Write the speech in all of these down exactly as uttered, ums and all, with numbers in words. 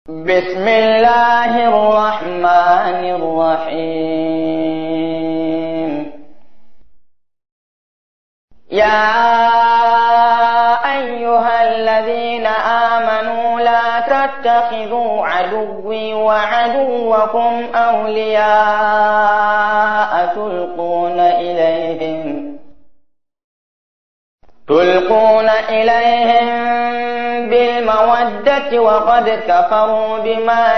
بسم الله الرحمن الرحيم. يا أيها الذين آمنوا لا تتخذوا عدوي وعدوكم أولياء تلقون إليهم تلقون إليهم بالمودة وقد كفروا بما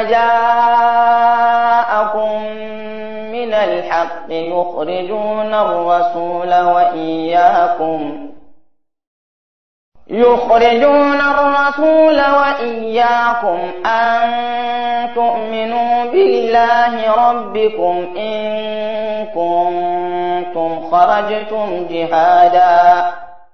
جاءكم من الحق يخرجون الرسول وإياكم يخرجون الرسول وإياكم أن تؤمنوا بالله ربكم إن كنتم خرجتم جهادا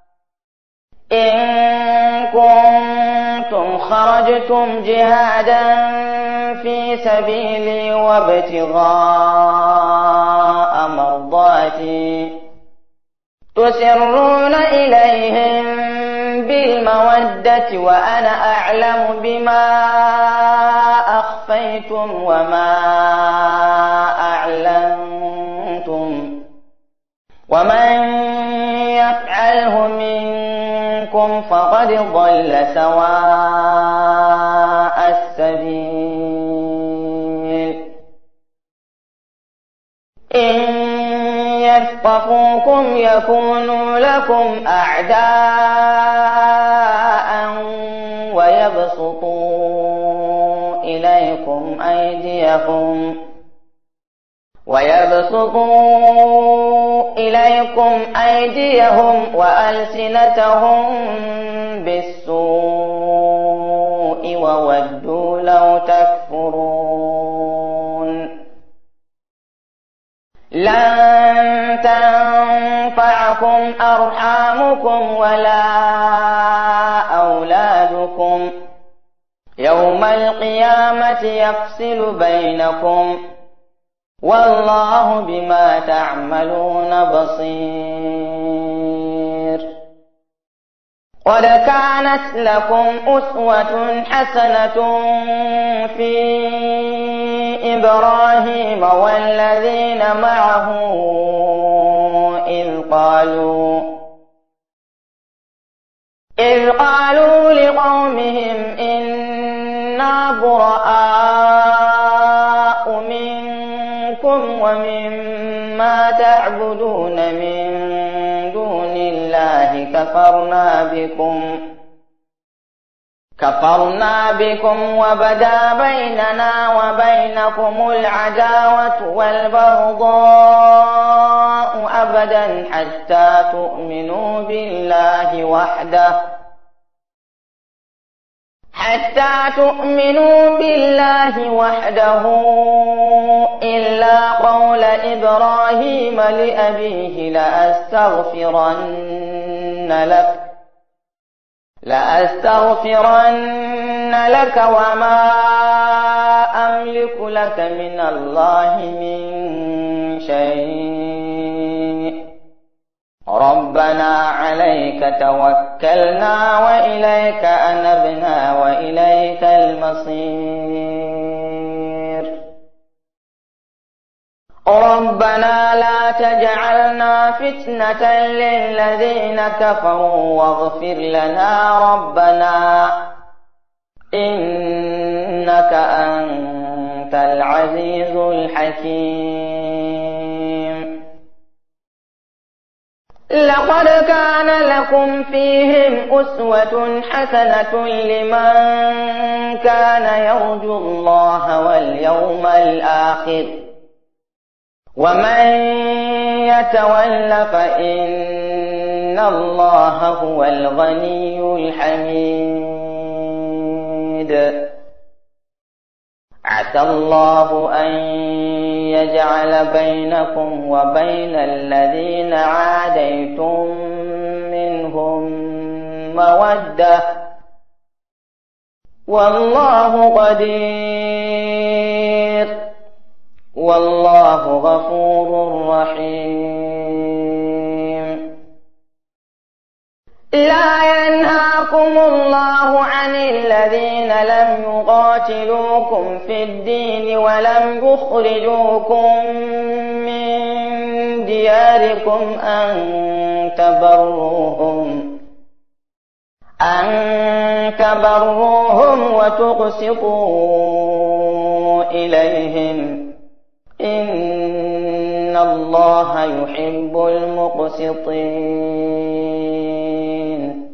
إن كنتم خرجتم جهادا في سبيلي وابتغاء مرضاتي تسرون إليهم بالمودة وأنا أعلم بما أخفيتم وما أعلنتم ومن يفعله منكم فقد ضل سواء السبيل. إن يثقفوكم يكونوا لكم أعداء ويبسطوا إليكم أيديهم ويبسطوا إليكم أيديهم وألسنتهم بالسوء وودوا لو تكفرون. لن تنفعكم أرحامكم ولا أولادكم يوم القيامة يفصل بينكم والله بما تعملون بصير. قد كانت لكم أسوة حسنة في إبراهيم والذين معه إذ قالوا إذ قالوا لقومهم إنا براء منكم ومما تعبدون من دون الله كفرنا بكم كفرنا بكم وبدا بيننا وبينكم العداوة والبغضاء أبدا حتى تؤمنوا بالله وحده حتى تؤمنوا بالله وحده إلا قول إبراهيم لأبيه لأستغفرن لك لأستغفرن لك وما أملك لك من الله من شيء ربنا عليك توكلنا وإليك أنبنا وإليك المصير. ربنا لا تجعلنا فتنة للذين كفروا واغفر لنا ربنا إنك أنت العزيز الحكيم. لقد كان لكم فيهم أسوة حسنة لمن كان يرجو الله واليوم الآخر ومن يتول فإن الله هو الغني الحميد. عسى الله أن يجعل بينكم وبين الذين عاديتم منهم مودة والله قدير والله غفور رحيم. لا ينهاكم الله عن الذين لم يقاتلوكم في الدين ولم يخرجوكم من دياركم أن تبروهم أن تبروهم وتقسطوا إليهم إن الله يحب المقسطين.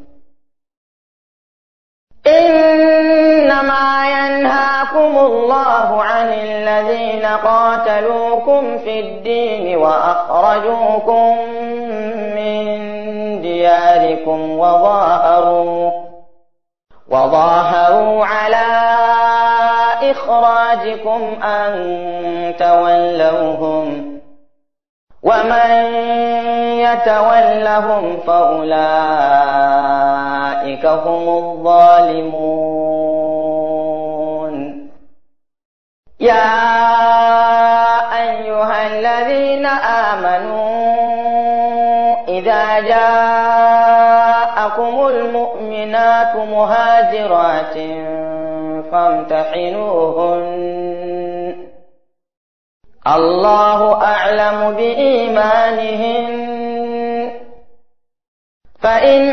إنما ينهاكم الله عن الذين قاتلوكم في الدين وأخرجوكم من دياركم وظاهروا وظاهروا على إخراجكم أن تولوهم ومن يتولهم فأولئك هم الظالمون. يا أيها الذين آمنوا إذا جاءكم المؤمنات مهاجرات فامتحنوهن الله أعلم بإيمانهن فإن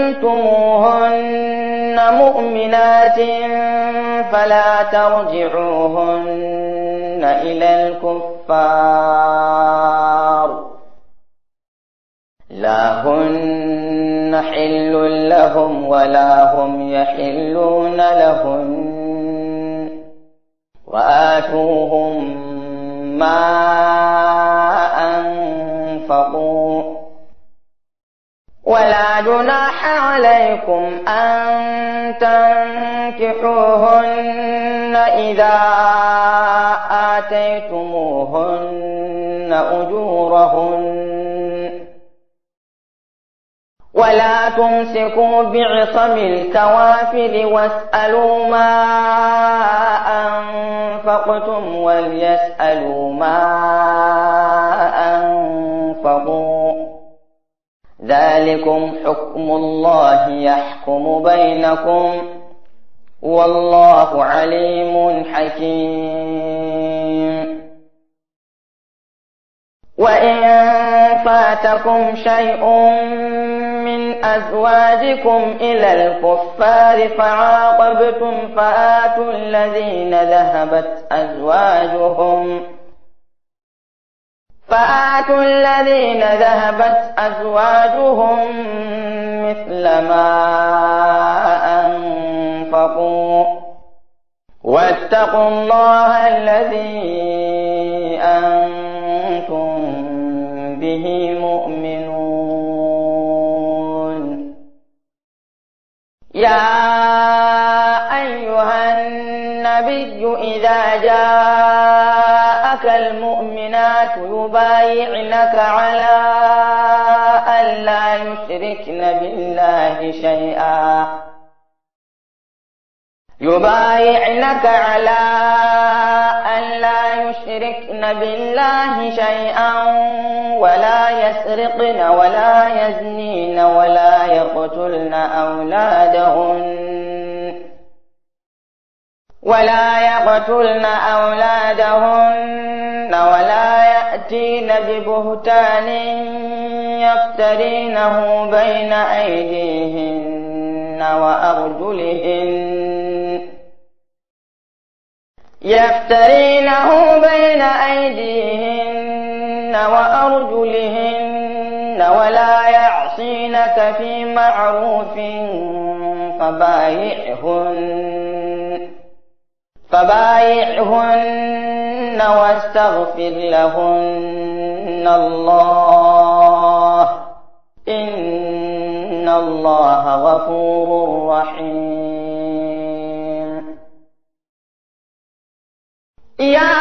علمتموهن مؤمنات فلا ترجعوهن إلى الكفار لا هن حل لهم ولا هم يحلون لهن وآتوهم ما أنفقوا ولا جناح عليكم أن تنكحوهن إذا آتيتموهن أجورهن ولا تمسكوا بعصم الكوافر واسألوا ما أنفقتم وليسألوا ما أنفقوا ذلكم حكم الله يحكم بينكم والله عليم حكيم. وإن فاتكم شيء من أزواجكم إلى الكفار فعاقبتم فآتوا الذين ذهبت أزواجهم فآتوا الذين ذهبت أزواجهم مثل ما أنفقوا واتقوا الله الذي أنتم به مؤمنون. يا أيها النبي إذا جاءك المؤمنات يبايعنك على أن لا يشركن بالله شيئا يبايعنك على أن لا يشركن بالله شيئا ولا يسرقن ولا يزنين ولا يقتلن أولادهن ولا يقتلن أولادهن ولا يأتين ببهتان يفترينه بين أيديهن وأرجلهن يفترينه بين أيديهن وأرجلهن ولا يعصينك في معروف فبايعهن فبايعهن واستغفر لهن الله إن الله غفور رحيم. يا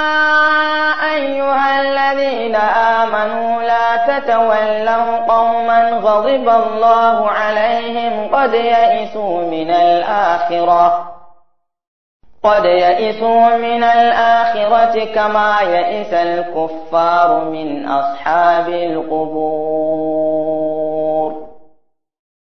أيها الذين آمنوا لا تتولوا قوما غضب الله عليهم قد يئسوا من الآخرة قد يئسوا من الآخرة كما يئس الكفار من أصحاب القبور.